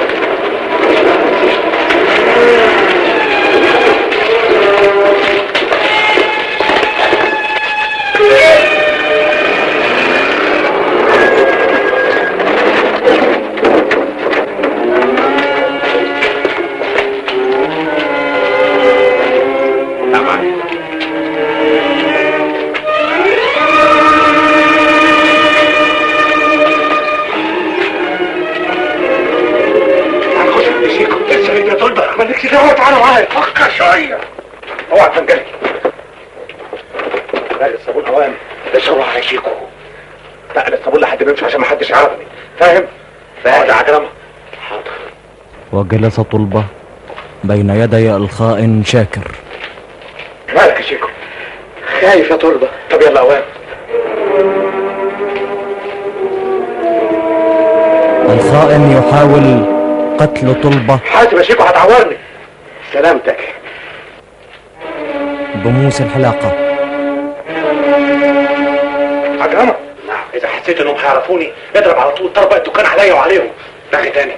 مالكش دعوة، تعالى معايا. فكر شوية. اوعى تنجلي. لا الصابون اوام اشربوا على شيكو. لا الصابون لحد ما يمشي عشان ما حدش يعرفني. فاهم؟ فاهم يا عجرمة. حاضر. وجلس طلبة بين يدي الخائن شاكر. مالك يا شيكو؟ خايف يا طلبة. طب يلا اوام. الخائن يحاول قتل طلبة. حاسب يا شيكو هتعورني. سلامتك. بموس الحلاقة. عجرمة. نعم. إذا حسيت انهم هيعرفوني اضرب على طول طربق الدكان عليا وعليهم. رغي تاني.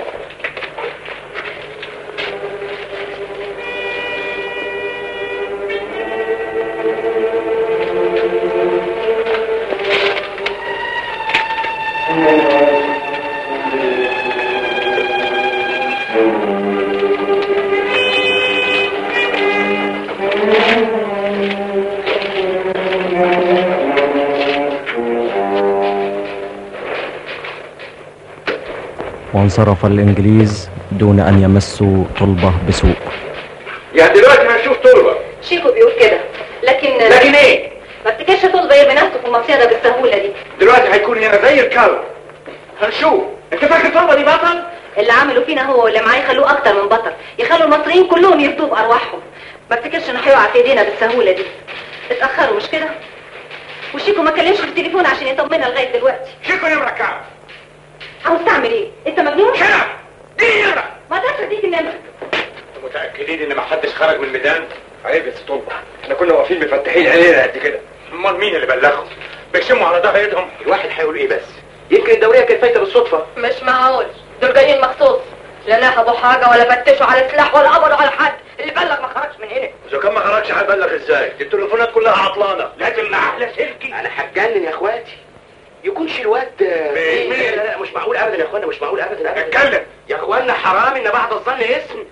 وانصرف الإنجليز دون أن يمسوا طلبة بسوء. يعني دلوقتي هنشوف طلبة. شيكو بيقول كده، لكن لكن ايه؟ ما افتكرش طلبة يرمي نفسه في المصيدة بالسهولة دي. دلوقتي هيكون هنا زي الكلب. هنشوف. انت فاكر طلبة دي بطل؟ اللي عملوا فينا هو واللي معاه يخلوه أكتر من بطل، يخلوا المصريين كلهم يرضوا بأرواحهم. ما افتكرش انه هيقع في ايدينا بالسهولة دي. اتأخروا مش كده؟ وشيكو ما كلمش في التليفون عشان يطمنا لغاية دلوقتي. شيكو نمرة كام؟ عاوز تعمل ايه؟ انت مجنون؟ كده دي نمرة. ما تقدرش اديك النمرة. متأكدين ان ما حدش خرج من الميدان؟ عيب يا ست طلبة، احنا كنا واقفين مفتحين عينينا قد كده. امال مين اللي بلغهم؟ بيشموا على ظهر ايدهم. الواحد هيقول ايه بس؟ يمكن الدورية كانت فايتة بالصدفة. مش معقول، دول جايين مخصوص. لا نهبوا حاجة ولا فتشوا على سلاح ولا قبضوا على حد. اللي بلغ ما خرجش من هنا. اذا كان ما خرجش هيبلغ ازاي؟ دي التليفونات كلها عطلانة. لازم احلى سلكي. انا هتجنن يا اخواتي. يكونش الواد مين؟ لا لا مش معقول ابدا يا اخوانا، مش معقول ابدا ابدا. اتكلم يا اخوانا، حرام ان بعد الظن اسم.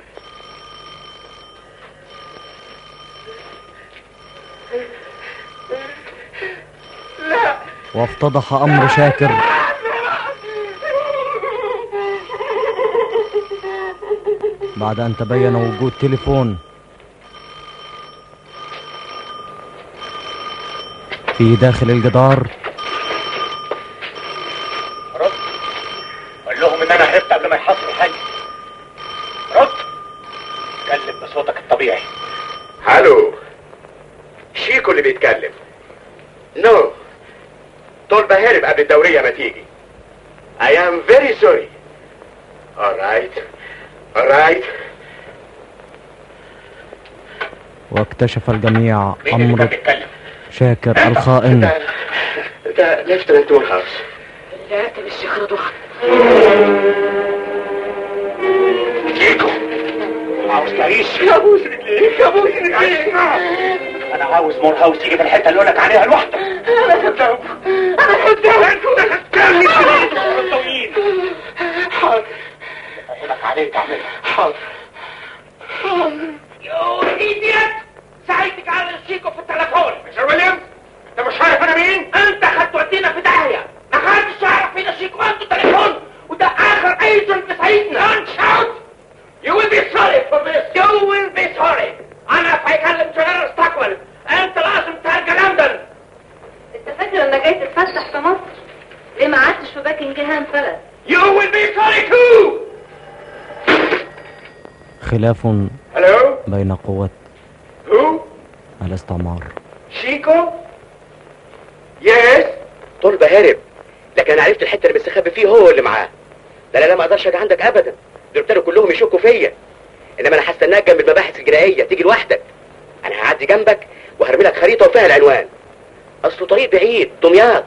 لا. وافتضح أمر شاكر بعد أن تبين وجود تليفون في داخل الجدار. رد. قول لهم ان انا هربت قبل ما يحصلوا حاجه. رد. اتكلم بصوتك الطبيعي. الو. شيكو اللي بيتكلم. نو no. طلبة هرب قبل الدورية ما تيجي. I am very sorry. alright. alright. واكتشف الجميع أمر شاكر الخائن. ده ليفتنانت مورهاوس. لا قتل الشيخ رضوان. شيكو عاوز تعيش؟ ابوس رجليك ابوس رجليك. انا عاوز مورهاوس يجي في الحته اللي اقول لك عليها لوحده. انا صدقت انا صدقت كمل الطويل. حاضر اقول لك عليه تعملها. حاضر حاضر. يو ايديت، ساعدتك على شيكو في التليفون. مستر ويليامز انت مش عارف انا مين؟ انت هتودينا في داهيه. ما حدش يعرف فينا شيكو عنده تليفون، وده اخر ايجنت في سعيدنا. Don't shout. You will be sorry for this. You will be sorry. انا هيكلم جنرال ستاكويل. انت لازم ترجع لندن. انت فاكر انك جاي تتفسح في مصر؟ ليه ما قعدتش في باكنجهام بلد؟ You will be sorry too. خلاف Hello? بين قوات Who? الاستعمار. شيكو؟ Yes. طلبة هرب، لكن انا عرفت الحته اللي بيستخبي فيه هو اللي معاه. لا لا لا ما اقدرش اجي عندك ابدا. دول ابتدوا كلهم يشكوا فيا. انما انا هستناك جنب المباحث الجنائيه تيجي لوحدك. انا هعدي جنبك وهرمي لك خريطه وفيها العنوان. اصله طريق بعيد، دمياط.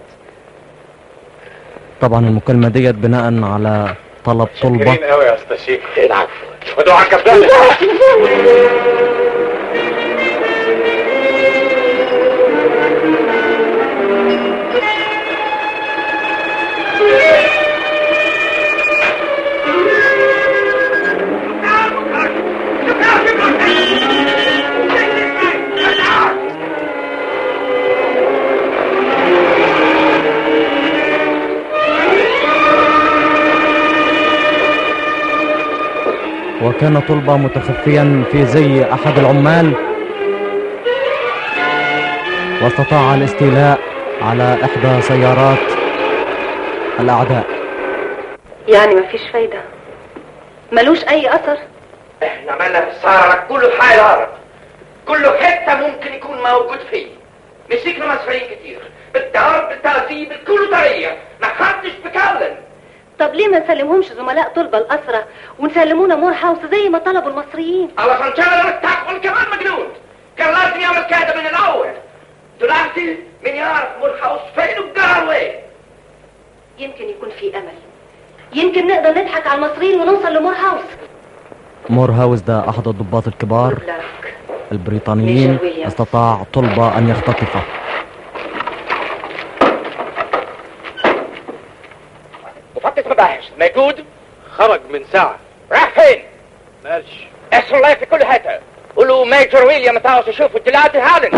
طبعا المكالمه ديت بناء على طلب طلبه. شاكرين قوي يا استاذ شيكو. العفو. خدوا على الكبدان. وكان طلبة متخفيا في زي أحد العمال، واستطاع الاستيلاء على إحدى سيارات الأعداء. يعني مفيش فايدة؟ ملوش أي أثر؟ احنا مالنا صار كله حيران، كله حتة ممكن يكون موجود فيه. مسكنا مصريين كتير بالضرب بالتعذيب بكل طريقة، ما حدش بكلم. طب ليه ما نسلمهمش زملاء طلبة الأسرة ونسلمونا مورهاوس زي ما طلبوا المصريين؟ علشان جنرال ستاكويل كمان مجنون، كان لازم يعمل كده من الأول. دلوقتي مين يعرف مورهاوس فين وجار وين؟ في امل. يمكن نقدر نضحك على المصريين ونوصل لمور هاوس. مور هاوس ده احد الضباط الكبار البريطانيين استطاع طلبة ان يختطفه. مفتش مباحث موجود؟ خرج من ساعة. راح فين؟ ماشي. اسم الله في كل حتة. قولوا ميجر ويليام تعالوا تشوفوا الدلاتي حالا.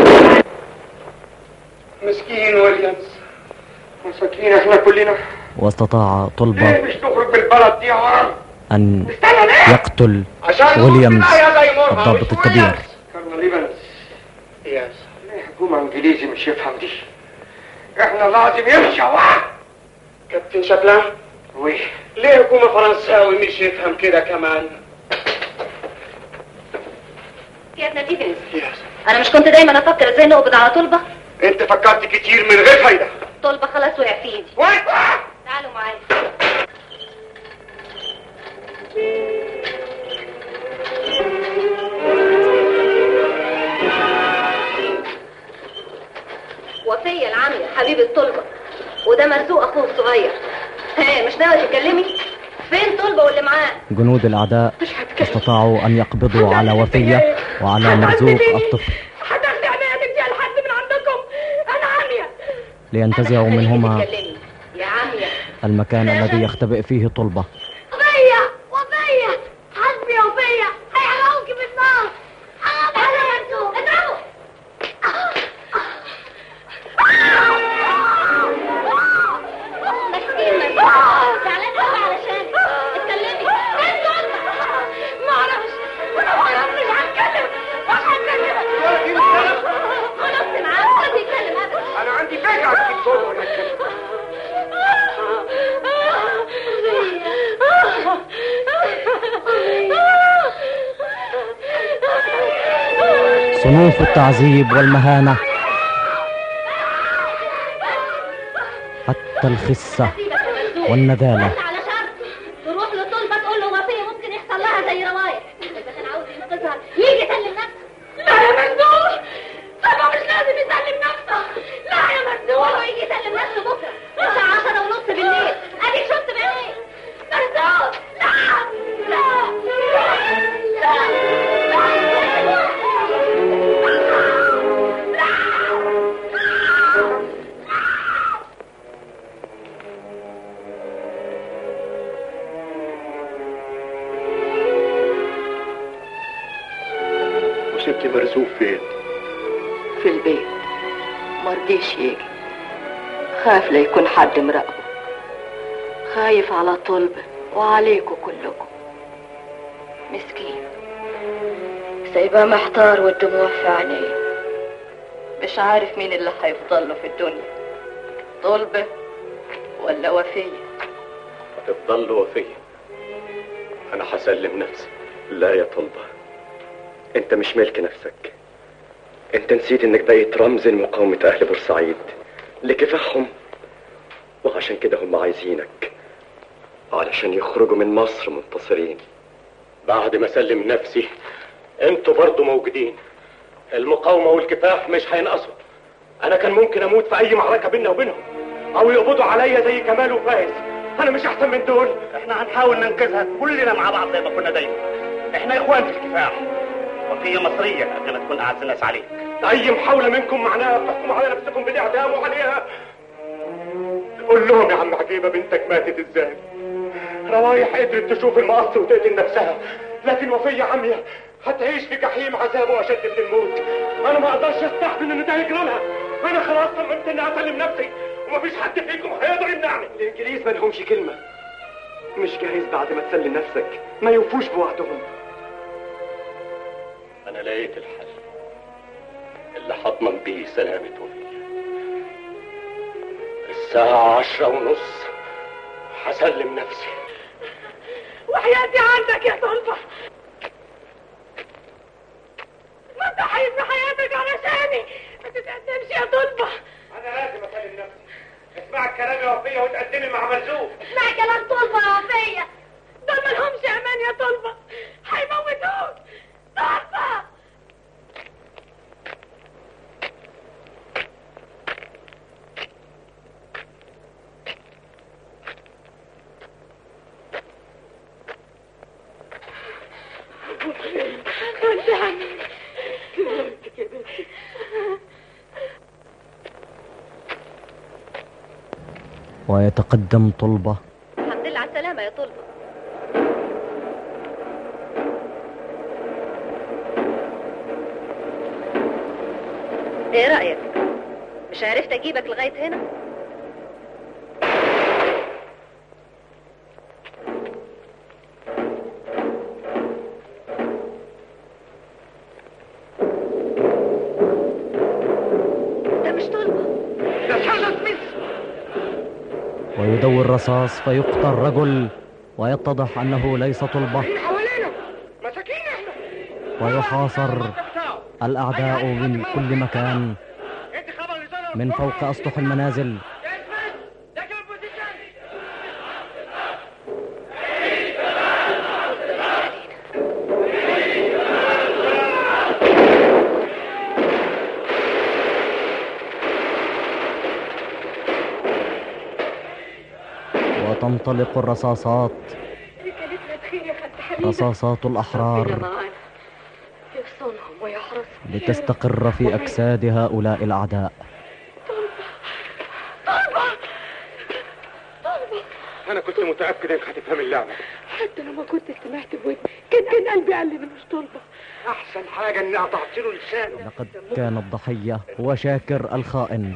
مسكين ويليامز، مساكين احنا كلنا. واستطاع طلبة ليه مش نخرج بالبلد دي يا عم؟ ان يقتل ويليامز الضابط الكبير. كارنال ايفنز. ياس، ليه حكومة انجليزي مش يفهم دي؟ احنا لازم يمشي واحد. كابتن شابلان؟ وي. ليه حكومة فرنساوي مش يفهم كده كمان؟ كابتن ايفنز، انا مش كنت دايما افكر ازاي نقبض على طلبة؟ انت فكرت كتير من غير فايدة. طلبة خلاص وقع في ايدي. وين؟ تعالوا معايا. وفية العامية حبيبة طلبة، وده مرزوق اخوه الصغير. ها، مش ناوي تتكلمي؟ فين طلبة واللي معاه؟ جنود الاعداء استطاعوا ان يقبضوا على وفية وعلى مرزوق الطفل هتاخدي عينيا تديها لحد من عندكم. انا عامية. لينتزعوا منهما يا عامية المكان الذي يختبئ فيه طلبة. وفية وفية حسبي يا وفية، هيحرقوكي بالنار. حرام عليكم، اضربوا. مسكين مسكين زعلان قوي علشانك. اتكلمي. ما اعرفش، انا ما اعرفش. مش هتكلم، مش هتكلم. خلاص معاك، مش هتتكلم ابدا. انا عندي فكرة في الصوت ولا اتكلم. صنوف التعذيب والمهانة حتى الخسة والنذالة. على شرط تروح لطلبة تقول له وفية ممكن يحصل لها زي روايح. اذا كان عاوز ينقذها يجي يسلم نفسه. لا يا مجنون، طبعا مش لازم يسلم نفسه. لا يا مجنون، هو يجي يسلم نفسه بكره الساعة عشرة ونص بالليل. اديك شفت بعينيك. مجنون. لا لا لا لا. وسبت مرزوق فين؟ في البيت، مرضيش يجي، خاف لا يكون حد مراقبه، خايف على طلبة وعليكم كلكم. مسكين سايباه محتار والدموع في عينيه، مش عارف مين اللي هيفضل له في الدنيا، طلبة ولا وفية. هتفضل له وفية. انا هسلم نفسي. لا يا طلبة، انت مش ملك نفسك. انت نسيت انك بقيت رمز لمقاومة اهل بورسعيد لكفاحهم، وعشان كده هم عايزينك علشان يخرجوا من مصر منتصرين. بعد ما اسلم نفسي انتوا برضو موجودين. المقاومة والكفاح مش هينقصوا. انا كان ممكن اموت في اي معركة بيننا وبينهم، او يقبضوا عليا زي كمال وفايز. انا مش احسن من دول. احنا هنحاول ننقذها كلنا مع بعض زي ما كنا دايما. احنا اخوان في الكفاح، وفية مصرية قبل ما تكون اعز الناس عليك. اي محاولة منكم معناها تحكموا على نفسكم بالاعدام وعليها. قول لهم يا عم عجيبة بنتك ماتت ازاي. روايح قدرت تشوف المقص وتقتل نفسها، لكن وفية عمية هتعيش في جحيم عذابه اشد من الموت. انا ما اقدرش استحمل ان ده يجرى لها. انا خلاص صممت اني اسلم نفسي، ومفيش حد فيكم هيقدر يمنعني. الانجليز ما لهمش كلمة. مش جاهز بعد ما تسلم نفسك ما يوفوش بوعدهم. انا لقيت الحل اللي هضمن بيه سلامة وفية. الساعة عشرة ونص هسلم نفسي. وحياتي عندك يا طلبة، ما تضحيش بحياتك علشاني. ما تتقدمش يا طلبة. انا لازم اسلم نفسي. اسمع الكلام يا وفية وتقدمي مع مرزوق. اسمع كلام طلبة يا وفية، دول مالهمش امان يا طلبة، هيموتوك. طلبة ويتقدم طلبة. الحمد لله على السلامة يا طلبة. ايه رأيك؟ مش عرفت اجيبك لغاية هنا؟ ده مش طلبة، ده سارة سميث. ويدور الرصاص فيقتل الرجل ويتضح أنه ليس طلبة، ويحاصر الأعداء من كل مكان من فوق أسطح المنازل. وتنطلق الرصاصات، رصاصات الأحرار، لتستقر في أجساد هؤلاء الأعداء. أنا كنت متأكد إنك هتفهم اللعبة. حتى لو ما كنت سمعت بودني كان كان قلبي قال لي مش طلبة. أحسن حاجة إني قطعت له لسانه. لقد كان الضحية هو شاكر الخائن.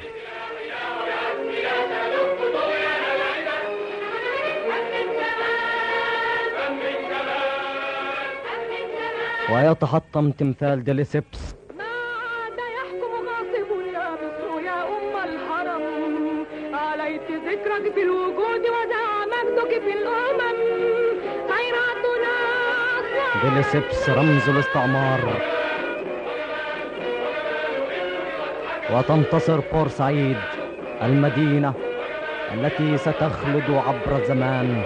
ويتحطم تمثال ديليسيبس. ما عاد يحكم غاصب يا مصر يا أم الهرم، عليت ذكرك في الوجود ودع مجدك في الأمم، خيراتنا ديليسيبس رمز الاستعمار. وتنتصر بورسعيد، المدينة التي ستخلد عبر الزمان.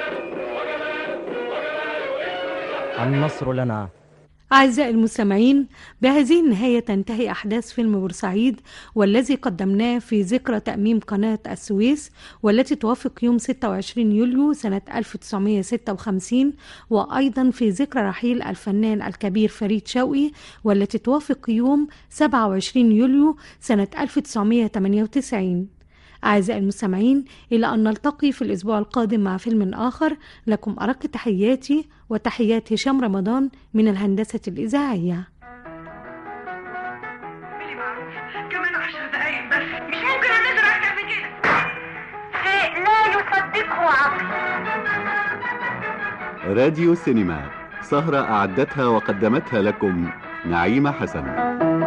النصر لنا. أعزائي المستمعين، بهذه النهاية تنتهي أحداث فيلم بورسعيد، والذي قدمناه في ذكرى تأميم قناة السويس، والتي توافق يوم ستة وعشرين يوليو سنة ألف وتسعمائة وستة وخمسين، وأيضا في ذكرى رحيل الفنان الكبير فريد شوقي، والتي توافق يوم سبعة وعشرين يوليو سنة ألف وتسعمائة وثمانية وتسعين. أعزائي المستمعين، إلى أن نلتقي في الأسبوع القادم مع فيلم آخر، لكم أرق تحياتي وتحيات هشام رمضان من الهندسة الإذاعية. كمان عشر دقايق بس، مش ممكن أنزل أكتر من كده. شيء لا يصدقه عقل. راديو سينما، سهرة أعدتها وقدمتها لكم نعيمة حسن.